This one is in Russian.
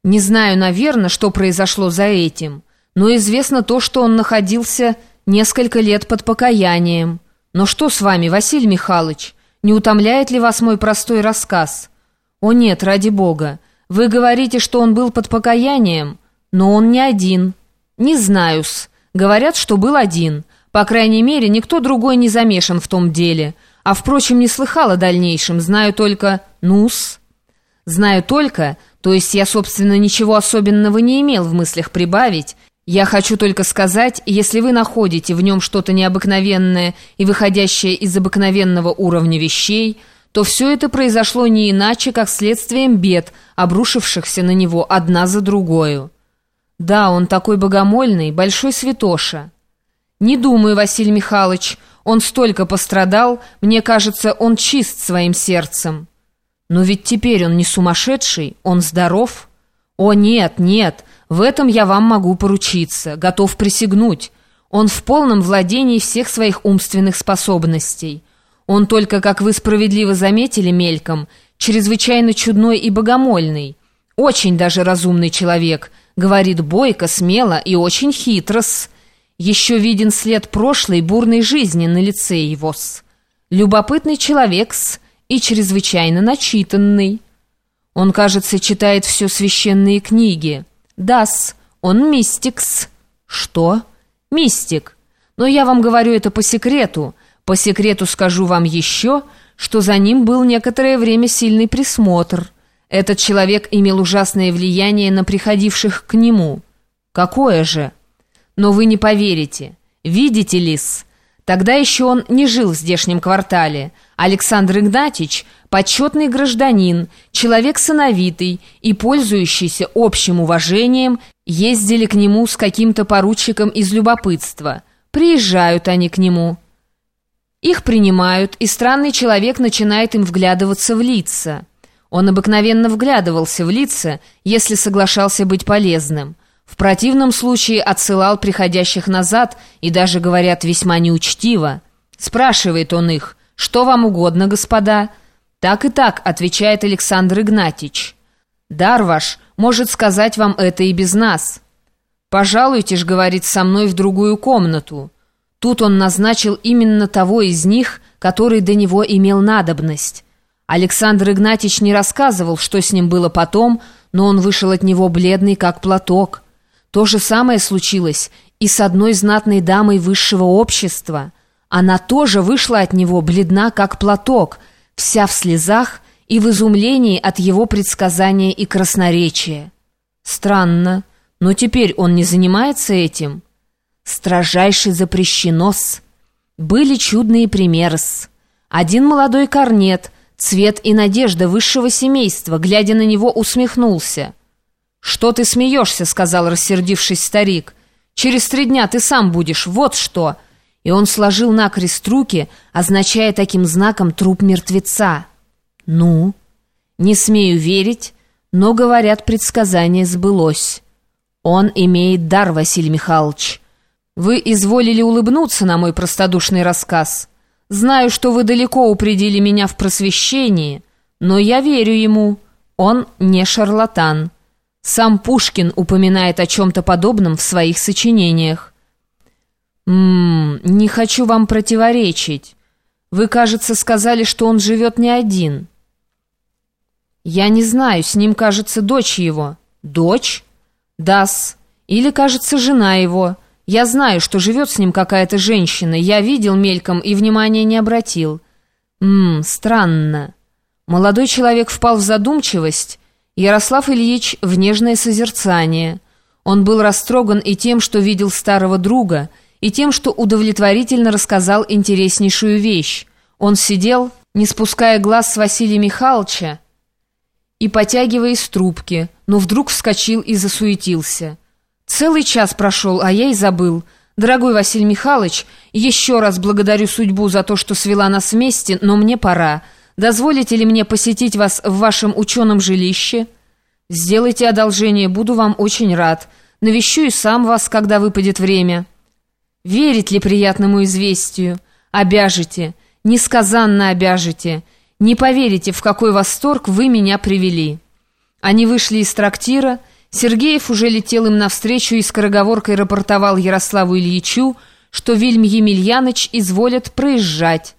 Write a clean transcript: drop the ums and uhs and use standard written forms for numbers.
Не знаю, наверное, что произошло за этим, но известно то, что он находился несколько лет под покаянием. Но что с вами, Василий Михайлович? Не утомляет ли вас мой простой рассказ? О нет, ради Бога. Вы говорите, что он был под покаянием, но он не один. Не знаю-с. Говорят, что был один. По крайней мере, никто другой не замешан в том деле. А, впрочем, не слыхал о дальнейшем. Знаю только... Ну-с. Знаю только... То есть я, собственно, ничего особенного не имел в мыслях прибавить. Я хочу только сказать, если вы находите в нем что-то необыкновенное и выходящее из обыкновенного уровня вещей, то все это произошло не иначе, как следствием бед, обрушившихся на него одна за другою. Да, он такой богомольный, большой святоша. Не думаю, Василий Михайлович, он столько пострадал, мне кажется, он чист своим сердцем. Но ведь теперь он не сумасшедший, он здоров. О, нет, нет, в этом я вам могу поручиться, готов присягнуть. Он в полном владении всех своих умственных способностей. Он только, как вы справедливо заметили мельком, чрезвычайно чудной и богомольный. Очень даже разумный человек, говорит бойко, смело и очень хитро-с. Еще виден след прошлой бурной жизни на лице его-с. Любопытный человек-с. И чрезвычайно начитанный. Он, кажется, читает все священные книги. Да-с, он мистик-с. Что? Мистик. Но я вам говорю это по секрету. По секрету скажу вам еще, что за ним был некоторое время сильный присмотр. Этот человек имел ужасное влияние на приходивших к нему. Какое же? Но вы не поверите. Видите ли-с? Тогда еще он не жил в здешнем квартале. Александр Игнатьич – почетный гражданин, человек сановитый и пользующийся общим уважением, ездили к нему с каким-то поручиком из любопытства. Приезжают они к нему. Их принимают, и странный человек начинает им вглядываться в лица. Он обыкновенно вглядывался в лица, если соглашался быть полезным. В противном случае отсылал приходящих назад и даже, говорят, весьма неучтиво. Спрашивает он их: «Что вам угодно, господа?» «Так и так», — отвечает Александр Игнатьич. «Дар ваш может сказать вам это и без нас». «Пожалуйте ж, — говорит, — со мной в другую комнату». Тут он назначил именно того из них, который до него имел надобность. Александр Игнатьич не рассказывал, что с ним было потом, но он вышел от него бледный, как платок. То же самое случилось и с одной знатной дамой высшего общества. Она тоже вышла от него бледна, как платок, вся в слезах и в изумлении от его предсказания и красноречия. Странно, но теперь он не занимается этим. Строжайше запрещено-с. Были чудные примеры-с. Один молодой корнет, цвет и надежда высшего семейства, глядя на него, усмехнулся. «Что ты смеешься?» — сказал, рассердившись старик. «Через 3 дня ты сам будешь, вот что!» И он сложил накрест руки, означая таким знаком труп мертвеца. «Ну?» «Не смею верить, но, говорят, предсказание сбылось. Он имеет дар, Василий Михайлович. Вы изволили улыбнуться на мой простодушный рассказ. Знаю, что вы далеко упредили меня в просвещении, но я верю ему. Он не шарлатан. Сам Пушкин упоминает о чем-то подобном в своих сочинениях. Не хочу вам противоречить. Вы, кажется, сказали, что он живет не один. Я не знаю, с ним, кажется, дочь его. Дочь? Да-с. Или, кажется, жена его. Я знаю, что живет с ним какая-то женщина. Я видел мельком и внимания не обратил. Странно. Молодой человек впал в задумчивость. Ярослав Ильич в нежное созерцание. Он был растроган и тем, что видел старого друга, и тем, что удовлетворительно рассказал интереснейшую вещь. Он сидел, не спуская глаз с Василия Михайловича и потягивая из трубки, но вдруг вскочил и засуетился. «Целый час прошел, а я и забыл. Дорогой Василий Михайлович, еще раз благодарю судьбу за то, что свела нас вместе, но мне пора. Дозволите ли мне посетить вас в вашем ученом жилище? Сделайте одолжение, буду вам очень рад. Навещу и сам вас, когда выпадет время». Верить ли приятному известию? Обяжете, несказанно обяжете. Не поверите, в какой восторг вы меня привели. Они вышли из трактира, Сергеев уже летел им навстречу и скороговоркой рапортовал Ярославу Ильичу, что Вильм Емельяныч изволят проезжать.